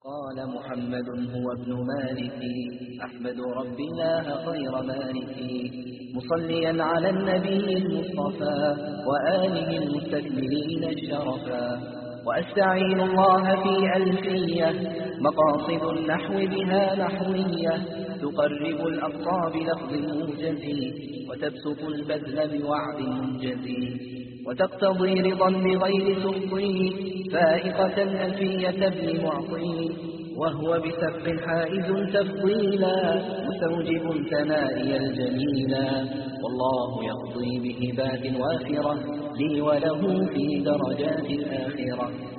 قال محمد هو ابن مالك أحمد رب الله خير مالك مصليا على النبي المصطفى وآله المستكملين الشرفا وأستعين الله في ألفية مقاصد النحو بها نحوية تقرب الأقصى بلفظ موجز وتبسط البذل بوعد منجز وتقتضي رضا بغير سخطي فائقة ألفية ابن معطي وهو بسبق حائز تفضيلا مستوجب ثنائي الجميلا والله يقضي بهبات وافرة لي وله في درجات الآخرة.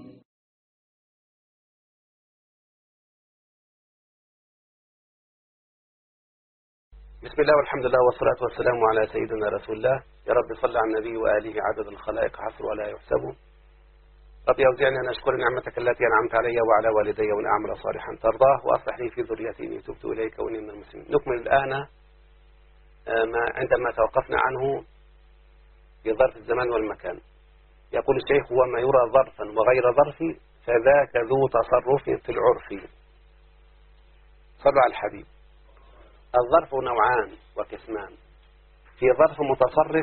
بسم الله والحمد لله والصلاة والسلام على سيدنا رسول الله. يا رب صل على النبي وآله عدد الخلائق حصر ولا يحسب. رب أوزعني أن أشكر نعمتك التي أنعمت علي وعلى والدي وأن أعمل صالحا ترضاه وأصلح لي في ذريتي إني تبت إليك وإني من المسلمين. نكمل الآن عندما توقفنا عنه في ظرف الزمان والمكان. يقول الشيخ: وما يرى ظرفا وغير ظرف فذاك ذو تصرف في العرف. صلوا على الحبيب. الظرف نوعان وقسمان. في ظرف متصرف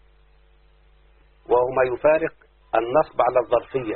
وهو ما يفارق النصب على الظرفية.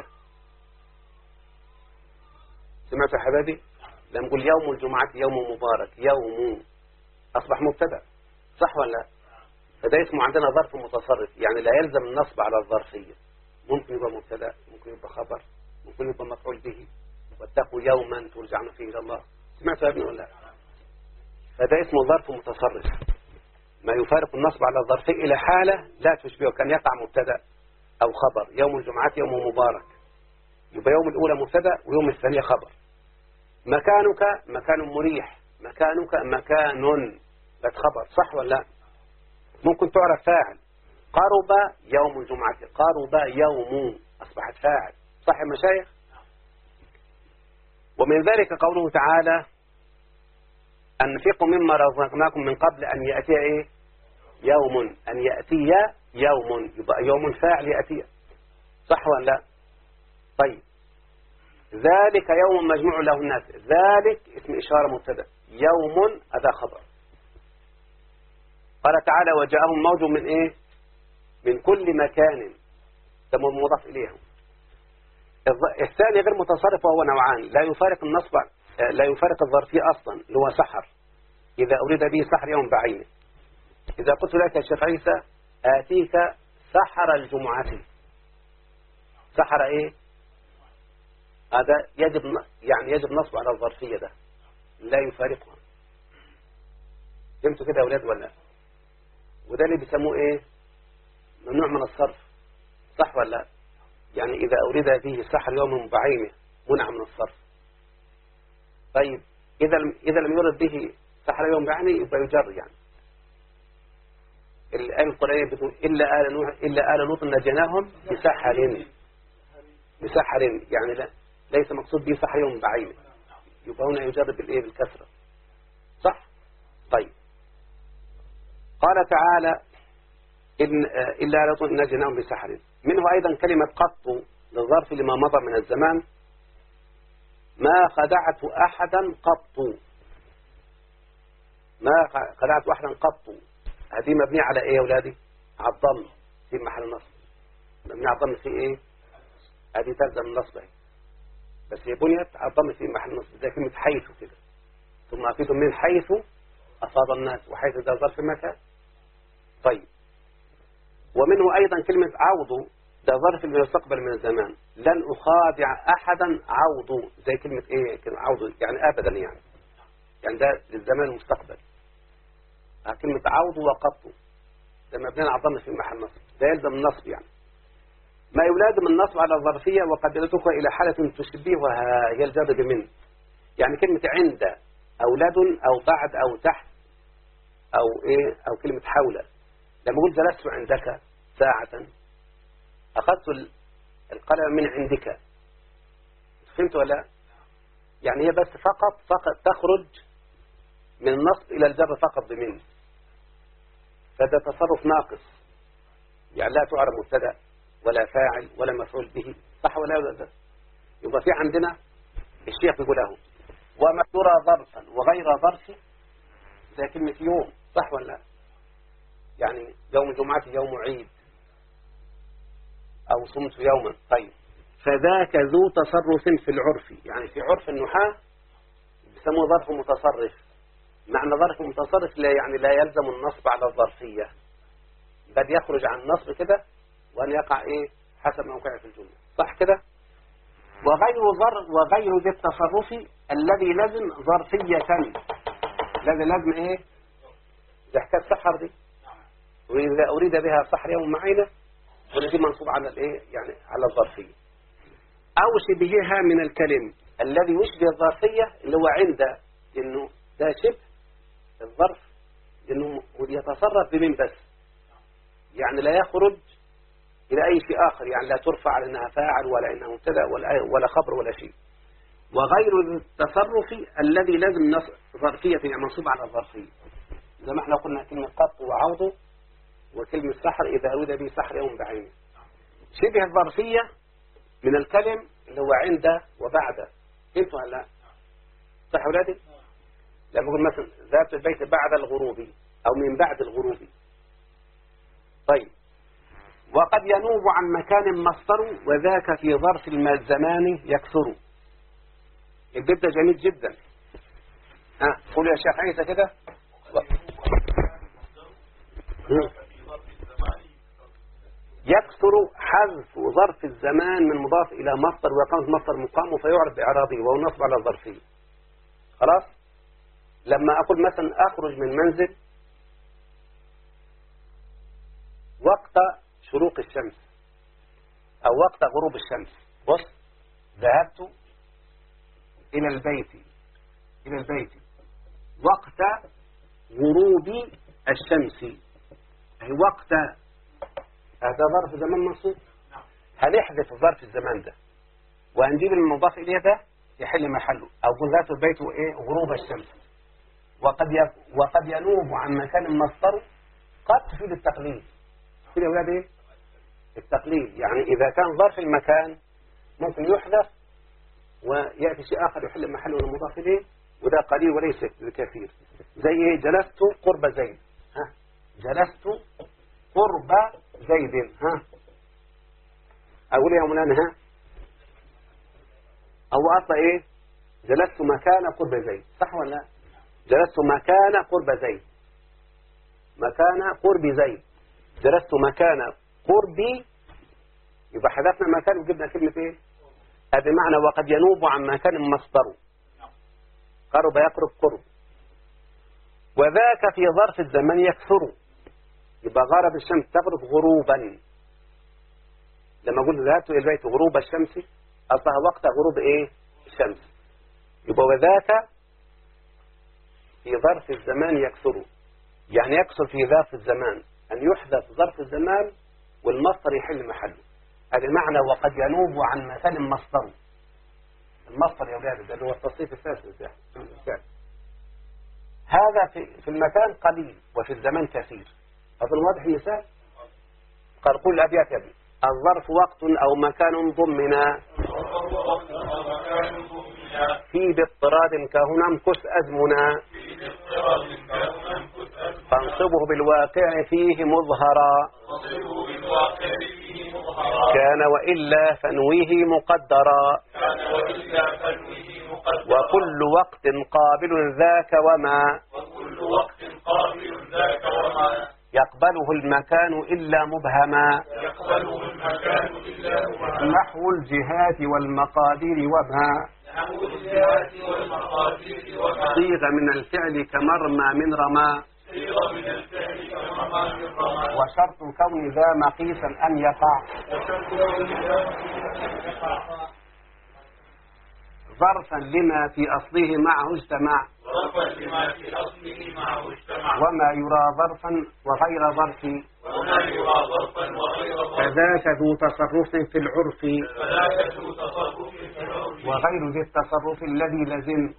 سمعت يا حبايبي؟ لما نقول يوم الجمعة يوم مبارك، يوم أصبح مبتدأ، صح ولا لا؟ فده اسمه عندنا ظرف متصرف، يعني لا يلزم النصب على الظرفية. ممكن يبقى مبتدأ، ممكن يبقى خبر، ممكن يبقى مفعول به. واتقوا يوما ترجعون فيه إلى الله. سمعت يا ابني ولا لا؟ فده اسمه ظرف متصرف، ما يفارق النصب على الظرفية إلى حالة لا تشبهه، كان يقع مبتدأ أو خبر. يوم الجمعة يوم مبارك، يبقى يوم الأولى مبتدأ ويوم الثانية خبر. مكانك مكان مريح، مكانك مكان بس خبر، صح ولا لا؟ ممكن تعرف فاعل. قرب يوم الجمعة، قرب يوم أصبحت فاعل، صح يا مشايخ؟ ومن ذلك قوله تعالى: أنفقوا مما رزقناكم من قبل أن يأتي إيه؟ يوم. أن يأتي يوم، يبقى يوم فاعل يأتي، صح ولا لا؟ طيب، ذلك يوم مجموع له الناس، ذلك اسم إشارة مبتدأ، يوم هذا خبر. قال تعالى: وجاءهم موج من إيه؟ من كل مكان، ده مضاف إليهم. الثاني غير متصرف وهو نوعان، لا يفارق النصب، لا يفارق الظرفية أصلا، اللي هو سحر، إذا أريد به سحر يوم بعينه. إذا قلت لك يا شيخ عيسى آتيك سحر الجمعة، سحر إيه؟ هذا يجب نصب على الظرفية، ده لا يفارقها. فهمتوا كده يا أولاد ولا؟ وده اللي بيسموه إيه؟ ممنوع من الصرف، صح ولا لا؟ يعني إذا أريد به سحر يوم بعينه منع من الصرف. طيب، إذا لم يرد به سحر يوم بعينه يبقى يجر. يعني الآية القرآنية بتقول: إلا آل لوط نجيناهم بسحر، يعني لا ليس مقصود به سحر يوم بعينه، يبقى هنا يجر بالإيه؟ بالكسرة، صح؟ طيب، قال تعالى: إلا آل لوط نجيناهم بسحر. منه أيضا كلمة قط للظرف لما مضى من الزمان. ما خدعت أحدا قط، ما خدعت أحدا قط، هذه مبنية على إيه يا أولادي؟ على الضم في محل نصب، مبنية على الضم في إيه؟ هذه تلزم النصب، بس هي بنيت على الضم في محل نصب، زي كلمة حيث كده. ثم أفيد من حيث أصاب الناس، وحيث ده ظرف مكان. طيب، ومنه أيضا كلمة عوض، ده ظرف المستقبل من الزمان. لن أخادع أحدا عوض، زي كلمة إيه؟ كلمة عوض يعني أبدا، يعني ده للزمان المستقبل. كلمة عوض وقط ده مبني على الضم في محل نصب، ده يلزم النصب. يعني ما يلازم النصب على الظرفية وقد يلتقى إلى حالة تشبهها هي الجر بمن. يعني كلمة عند أو لدن أو بعد أو تحت أو إيه، أو كلمة حول. لما قلت جلست عندك ساعة أخذت القلم من عندك، فهمت ولا؟ يعني هي بس فقط تخرج من النصب إلى الجر فقط بمن، فده تصرف ناقص، يعني لا تعرف مبتدأ ولا فاعل ولا مفعول به، صح ولا لا؟ يبقى في عندنا الشيخ بيقول له وما يرى ظرفا وغير ظرف زي كلمة يوم، صح ولا لا؟ يعني يوم الجمعة يوم عيد أو صمت يوما. طيب فذاك ذو تصرف في العرف، يعني في عرف النحاة بيسموه ظرف متصرف. معنى ظرف متصرف لا يعني لا يلزم النصب على الظرفية، بل يخرج عن النصب كده وأن يقع إيه حسب موقعه في الجملة، صح كده؟ وغير ذي التصرف الذي لازم ظرفية، الذي لازم إيه؟ ده حكاية سحر دي، وإذا أريد بها سحر يوم معينة ونجي منصوب على الإيه؟ يعني على الظرفية. أو شبهها من الكلم الذي يشبه الظرفية اللي هو عند إنه ده شبه الظرف، إنه يتصرف بمن بس، يعني لا يخرج إلى أي شيء آخر، يعني لا ترفع على أنها فاعل ولا إنها مبتدأ ولا خبر ولا شيء. وغير التصرف الذي لازم ظرفية يعني منصوب على الظرفية، زي ما احنا قلنا كلمة قط وعوض وكلمة سحر إذا أريد به سحر يوم بعينه. شبه الظرفية من الكلم اللي هو عند وبعد، فهمتوا هلا؟ صح أولادي؟ لما أقول مثلا ذات البيت بعد الغروب أو من بعد الغروب. طيب وقد ينوب عن مكان مصدر وذاك في ظرف الزمان يكثر. البيت ده جميل جدا. قولوا يا شيخ عيسى كده. يكثر حذف ظرف الزمان من مضاف إلى مصدر ويقام مصدر مقام فيعرف بإعرابه وهو نصب على الظرفية. خلاص؟ لما أقول مثلا أخرج من منزل وقت شروق الشمس أو وقت غروب الشمس، بص ذهبت إلى البيت وقت غروب الشمس، أي وقت، هذا ظرف زمان منصوب. هنحذف ظرف الزمان ده وهنجيب المضاف إليه ده يحل محله، أو قل ذات البيت إيه غروب الشمس. وقد ينوب عن مكان مصدر قد تفيد التقليل. كده يا أولاد إيه؟ التقليل يعني إذا كان ظرف المكان ممكن يحذف ويأتي شيء آخر يحل محله المضاف إليه، وده قليل وليس كثير. زي إيه؟ جلست قرب زيد. جلست قرب زيد. أقول يا مولانا أو أطلع إيه؟ جلست مكان قرب زيد، صح ولا لا؟ جلست مكان قرب زيد، مكان قرب زيد. جلست مكان قربي، يبقى حذفنا مكان وجبنا كلمة إيه؟ هذا معنى وقد ينوب عن مكان مصدره. قرب يقرب قرب. وذاك في ظرف الزمان يكثر، يبقى غرب الشمس تغرب غروبا. لما أقول ذهبت إلى البيت غروب الشمس أصلها وقت غروب إيه؟ الشمس. يبقى وذاك في ظرف الزمان يكثر، يعني يكثر في ظرف الزمان أن يحذف ظرف الزمان والمصدر يحل محله. هذا معنى وقد ينوب عن مكان مصدره. المصدر يا أولاد ده هو التصريف الثالث. هذا في المكان قليل وفي الزمان كثير. أظن واضح المثال؟ قال قل الأبيات يا ابني الظرف وقت أو مكان ضمنا في باضطراد كهنا امكس أزمنا فانصبه بالواقع فيه مظهرا كان وإلا فنويه مقدرا وكل وقت قابل ذاك وما يقبله المكان إلا مبهما نحو الجهات والمقادير وما صيغ من الفعل كمرمى من رمى وشرط كون ذا مقيسا أن يقع ظرفا لما في أصله معه اجتمع وما يرى ظرفا وغير ظرف كذاك ذو تصرف في العرف وغير ذي التصرف الذي لزم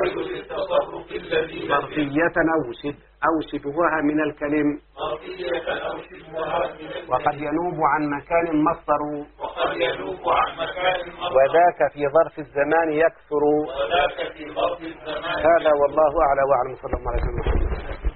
ظرفية أو شبهها من الكلم وقد ينوب عن مكان مصدر وقد يذوب عن مكان المرة وذاك في ظرف الزمان يكثر. وذاك في ظرف الزمان. هذا والله أعلى وأعلم. صلى الله عليه وسلم.